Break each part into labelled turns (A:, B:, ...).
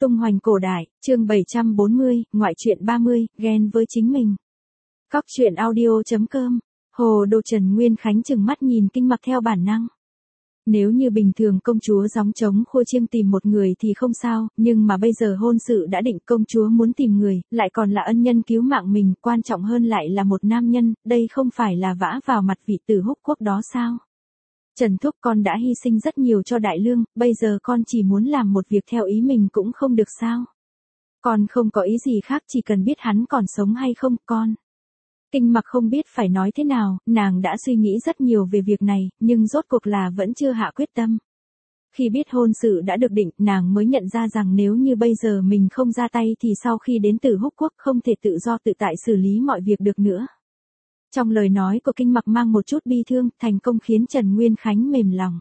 A: Tung hoành cổ đại, chương 740, ngoại truyện 30, ghen với chính mình. Cóc truyện audio.com. Hồ Đồ Trần Nguyên Khánh trừng mắt nhìn Kinh Mặc theo bản năng. Nếu như bình thường công chúa gióng trống khua chiêng tìm một người thì không sao, nhưng mà bây giờ hôn sự đã định, công chúa muốn tìm người, lại còn là ân nhân cứu mạng mình, quan trọng hơn lại là một nam nhân, đây không phải là vã vào mặt vị tử húc quốc đó sao? Trần Thúc, con đã hy sinh rất nhiều cho Đại Lương, bây giờ con chỉ muốn làm một việc theo ý mình cũng không được sao? Con không có ý gì khác, chỉ cần biết hắn còn sống hay không, con. Kinh Mặc không biết phải nói thế nào, nàng đã suy nghĩ rất nhiều về việc này, nhưng rốt cuộc là vẫn chưa hạ quyết tâm. Khi biết hôn sự đã được định, nàng mới nhận ra rằng nếu như bây giờ mình không ra tay thì sau khi đến Tử Húc Quốc không thể tự do tự tại xử lý mọi việc được nữa. Trong lời nói của Kinh Mặc mang một chút bi thương, thành công khiến Trần Nguyên Khánh mềm lòng.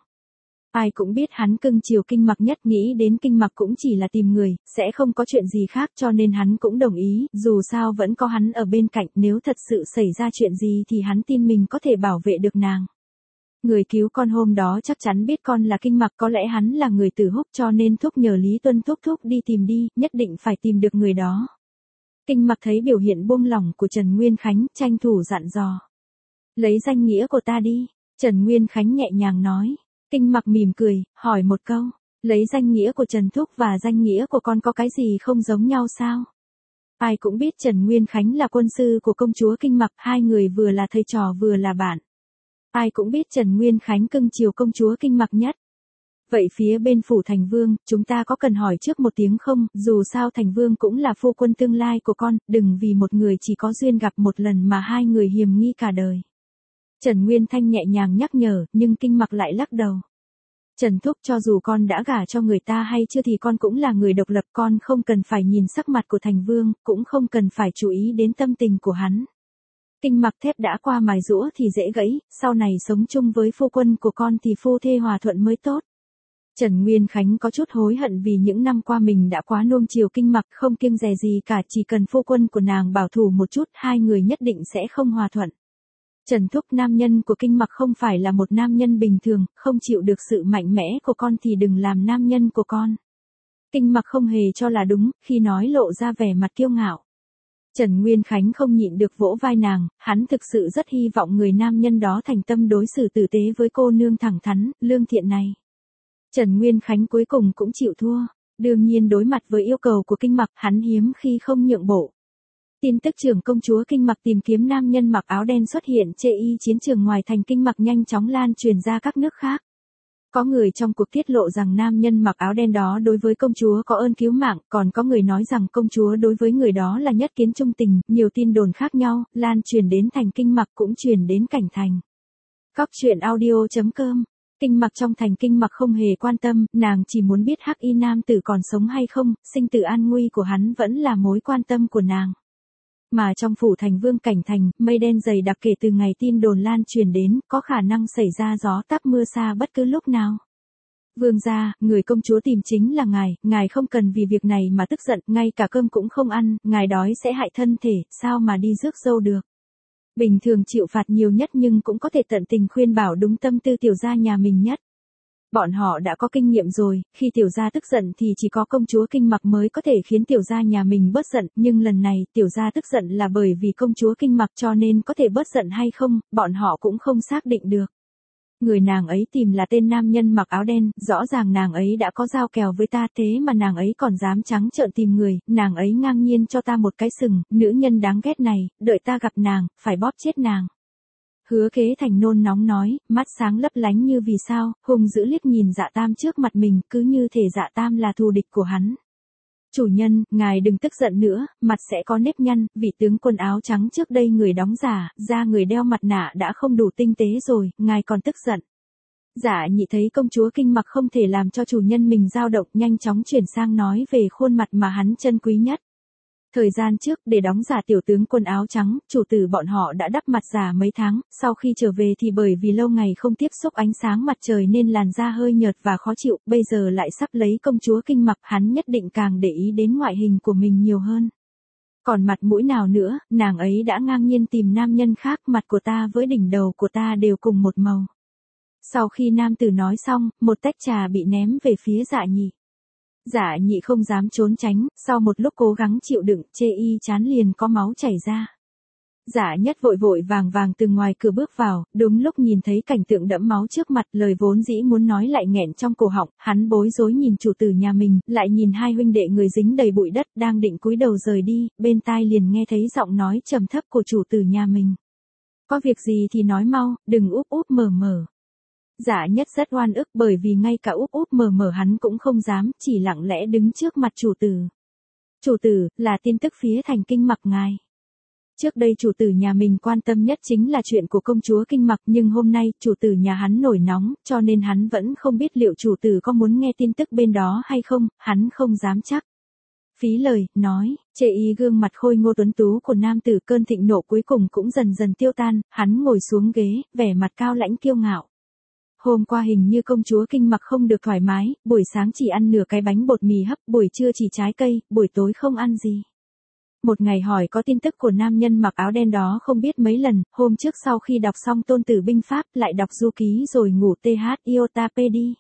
A: Ai cũng biết hắn cưng chiều Kinh Mặc nhất, nghĩ đến Kinh Mặc cũng chỉ là tìm người, sẽ không có chuyện gì khác, cho nên hắn cũng đồng ý, dù sao vẫn có hắn ở bên cạnh, nếu thật sự xảy ra chuyện gì thì hắn tin mình có thể bảo vệ được nàng. Người cứu con hôm đó chắc chắn biết con là Kinh Mặc, có lẽ hắn là người Tử Húc, cho nên thúc nhờ Lý Tuân thúc đi tìm đi, nhất định phải tìm được người đó. Kinh Mặc thấy biểu hiện buông lỏng của Trần Nguyên Khánh, tranh thủ dặn dò. Lấy danh nghĩa của ta đi, Trần Nguyên Khánh nhẹ nhàng nói. Kinh Mặc mỉm cười, hỏi một câu, lấy danh nghĩa của Trần Thúc và danh nghĩa của con có cái gì không giống nhau sao? Ai cũng biết Trần Nguyên Khánh là quân sư của công chúa Kinh Mặc, hai người vừa là thầy trò vừa là bạn. Ai cũng biết Trần Nguyên Khánh cưng chiều công chúa Kinh Mặc nhất. Vậy phía bên phủ Thành Vương, chúng ta có cần hỏi trước một tiếng không, dù sao Thành Vương cũng là phu quân tương lai của con, đừng vì một người chỉ có duyên gặp một lần mà hai người hiềm nghi cả đời. Trần Nguyên Thanh nhẹ nhàng nhắc nhở, nhưng Kinh Mặc lại lắc đầu. Trần Thúc, cho dù con đã gả cho người ta hay chưa thì con cũng là người độc lập, con không cần phải nhìn sắc mặt của Thành Vương, cũng không cần phải chú ý đến tâm tình của hắn. Kinh Mặc thép đã qua mài giũa thì dễ gãy, sau này sống chung với phu quân của con thì phu thê hòa thuận mới tốt. Trần Nguyên Khánh có chút hối hận vì những năm qua mình đã quá nuông chiều Kinh Mặc, không kiêng dè gì cả, chỉ cần phu quân của nàng bảo thủ một chút, hai người nhất định sẽ không hòa thuận. Trần Thúc, nam nhân của Kinh Mặc không phải là một nam nhân bình thường, không chịu được sự mạnh mẽ của con thì đừng làm nam nhân của con. Kinh Mặc không hề cho là đúng, khi nói lộ ra vẻ mặt kiêu ngạo. Trần Nguyên Khánh không nhịn được vỗ vai nàng, hắn thực sự rất hy vọng người nam nhân đó thành tâm đối xử tử tế với cô nương thẳng thắn, lương thiện này. Trần Nguyên Khánh cuối cùng cũng chịu thua, đương nhiên đối mặt với yêu cầu của Kinh Mặc, hắn hiếm khi không nhượng bộ. Tin tức trưởng công chúa Kinh Mặc tìm kiếm nam nhân mặc áo đen xuất hiện chê y chiến trường ngoài thành Kinh Mặc nhanh chóng lan truyền ra các nước khác. Có người trong cuộc tiết lộ rằng nam nhân mặc áo đen đó đối với công chúa có ơn cứu mạng, còn có người nói rằng công chúa đối với người đó là nhất kiến trung tình, nhiều tin đồn khác nhau, lan truyền đến thành Kinh Mặc cũng truyền đến cảnh thành. Cóc truyện audio.com. Kinh Mặc trong thành Kinh Mặc không hề quan tâm, nàng chỉ muốn biết Hắc Y nam tử còn sống hay không, sinh tử an nguy của hắn vẫn là mối quan tâm của nàng. Mà trong phủ Thành Vương cảnh thành, mây đen dày đặc kể từ ngày tin đồn lan truyền đến, có khả năng xảy ra gió táp mưa xa bất cứ lúc nào. Vương gia, người công chúa tìm chính là ngài không cần vì việc này mà tức giận, ngay cả cơm cũng không ăn, ngài đói sẽ hại thân thể, sao mà đi rước dâu được. Bình thường chịu phạt nhiều nhất nhưng cũng có thể tận tình khuyên bảo đúng tâm tư tiểu gia nhà mình nhất. Bọn họ đã có kinh nghiệm rồi, khi tiểu gia tức giận thì chỉ có công chúa Kinh Mặc mới có thể khiến tiểu gia nhà mình bớt giận, nhưng lần này tiểu gia tức giận là bởi vì công chúa Kinh Mặc cho nên có thể bớt giận hay không, bọn họ cũng không xác định được. Người nàng ấy tìm là tên nam nhân mặc áo đen, rõ ràng nàng ấy đã có giao kèo với ta, thế mà nàng ấy còn dám trắng trợn tìm người, nàng ấy ngang nhiên cho ta một cái sừng, nữ nhân đáng ghét này, đợi ta gặp nàng, phải bóp chết nàng. Hứa Kế Thành nôn nóng nói, mắt sáng lấp lánh như vì sao, hung dữ liếc nhìn Dạ Tam trước mặt mình, cứ như thể Dạ Tam là thù địch của hắn. Chủ nhân, ngài đừng tức giận nữa, mặt sẽ có nếp nhăn, vị tướng quần áo trắng trước đây người đóng giả, da người đeo mặt nạ đã không đủ tinh tế rồi, ngài còn tức giận. Dạ Nhị thấy công chúa Kinh Mặc không thể làm cho chủ nhân mình dao động, nhanh chóng chuyển sang nói về khuôn mặt mà hắn trân quý nhất. Thời gian trước, để đóng giả tiểu tướng quần áo trắng, chủ tử bọn họ đã đắp mặt giả mấy tháng, sau khi trở về thì bởi vì lâu ngày không tiếp xúc ánh sáng mặt trời nên làn da hơi nhợt và khó chịu, bây giờ lại sắp lấy công chúa Kinh Mặc, hắn nhất định càng để ý đến ngoại hình của mình nhiều hơn. Còn mặt mũi nào nữa, nàng ấy đã ngang nhiên tìm nam nhân khác, mặt của ta với đỉnh đầu của ta đều cùng một màu. Sau khi nam tử nói xong, một tách trà bị ném về phía Dạ Nhị. Dạ nhị không dám trốn tránh, sau một lúc cố gắng chịu đựng, chê y chán liền có máu chảy ra. Dạ nhất vội vội vàng vàng từ ngoài cửa bước vào, đúng lúc nhìn thấy cảnh tượng đẫm máu trước mặt, lời vốn dĩ muốn nói lại nghẹn trong cổ họng, hắn bối rối nhìn chủ tử nhà mình, lại nhìn hai huynh đệ người dính đầy bụi đất đang định cúi đầu rời đi, bên tai liền nghe thấy giọng nói trầm thấp của chủ tử nhà mình. Có việc gì thì nói mau, đừng úp úp mở mở. Dạ nhất rất oan ức bởi vì ngay cả úp úp mở mở hắn cũng không dám, chỉ lặng lẽ đứng trước mặt chủ tử. Chủ tử, là tin tức phía thành Kinh Mặc ngài. Trước đây chủ tử nhà mình quan tâm nhất chính là chuyện của công chúa Kinh Mặc, nhưng hôm nay chủ tử nhà hắn nổi nóng, cho nên hắn vẫn không biết liệu chủ tử có muốn nghe tin tức bên đó hay không, hắn không dám chắc. Phí lời, nói, chê y gương mặt khôi ngô tuấn tú của nam tử, cơn thịnh nộ cuối cùng cũng dần dần tiêu tan, hắn ngồi xuống ghế, vẻ mặt cao lãnh kiêu ngạo. Hôm qua hình như công chúa Kinh Mặc không được thoải mái, buổi sáng chỉ ăn nửa cái bánh bột mì hấp, buổi trưa chỉ trái cây, buổi tối không ăn gì. Một ngày hỏi có tin tức của nam nhân mặc áo đen đó không biết mấy lần, hôm trước sau khi đọc xong Tôn Tử Binh Pháp lại đọc du ký rồi ngủ th iota p đi.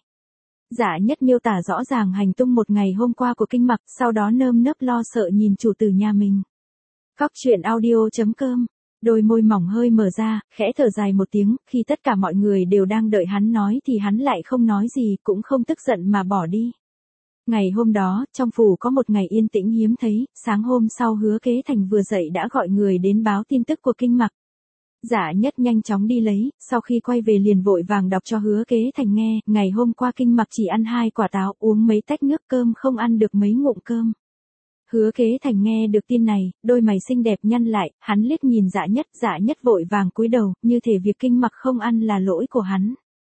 A: Dạ nhất miêu tả rõ ràng hành tung một ngày hôm qua của Kinh Mặc, sau đó nơm nớp lo sợ nhìn chủ tử nhà mình. Cóc truyện audio.com. Đôi môi mỏng hơi mở ra, khẽ thở dài một tiếng, khi tất cả mọi người đều đang đợi hắn nói thì hắn lại không nói gì, cũng không tức giận mà bỏ đi. Ngày hôm đó, trong phủ có một ngày yên tĩnh hiếm thấy, sáng hôm sau Hứa Kế Thành vừa dậy đã gọi người đến báo tin tức của Kinh Mặc. Dạ nhất nhanh chóng đi lấy, sau khi quay về liền vội vàng đọc cho Hứa Kế Thành nghe, ngày hôm qua Kinh Mặc chỉ ăn 2 quả táo, uống mấy tách nước cơm, không ăn được mấy ngụm cơm. Hứa Kế Thành nghe được tin này, đôi mày xinh đẹp nhăn lại, hắn liếc nhìn dạ nhất vội vàng cúi đầu, như thể việc Kinh Mặc không ăn là lỗi của hắn.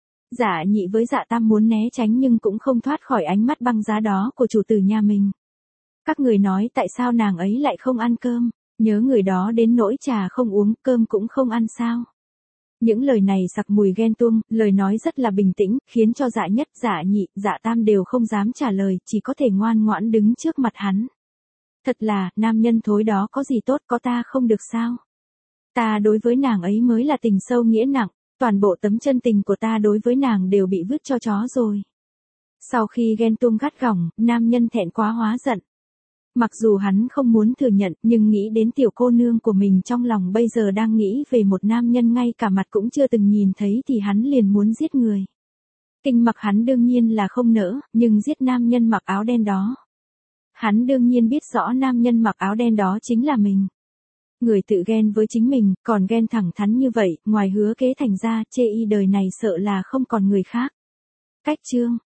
A: Dạ nhị với dạ tam muốn né tránh nhưng cũng không thoát khỏi ánh mắt băng giá đó của chủ tử nhà mình. Các người nói tại sao nàng ấy lại không ăn cơm, nhớ người đó đến nỗi trà không uống, cơm cũng không ăn sao. Những lời này sặc mùi ghen tuông, lời nói rất là bình tĩnh, khiến cho dạ nhất, dạ nhị, dạ tam đều không dám trả lời, chỉ có thể ngoan ngoãn đứng trước mặt hắn. Thật là, nam nhân thối đó có gì tốt, có ta không được sao? Ta đối với nàng ấy mới là tình sâu nghĩa nặng, toàn bộ tấm chân tình của ta đối với nàng đều bị vứt cho chó rồi. Sau khi ghen tuông gắt gỏng, nam nhân thẹn quá hóa giận. Mặc dù hắn không muốn thừa nhận, nhưng nghĩ đến tiểu cô nương của mình trong lòng bây giờ đang nghĩ về một nam nhân ngay cả mặt cũng chưa từng nhìn thấy thì hắn liền muốn giết người. Kinh Mặc hắn đương nhiên là không nỡ, nhưng giết nam nhân mặc áo đen đó. Hắn đương nhiên biết rõ nam nhân mặc áo đen đó chính là mình. Người tự ghen với chính mình, còn ghen thẳng thắn như vậy, ngoài Hứa Kế Thành ra, chê y đời này sợ là không còn người khác. Cách chương.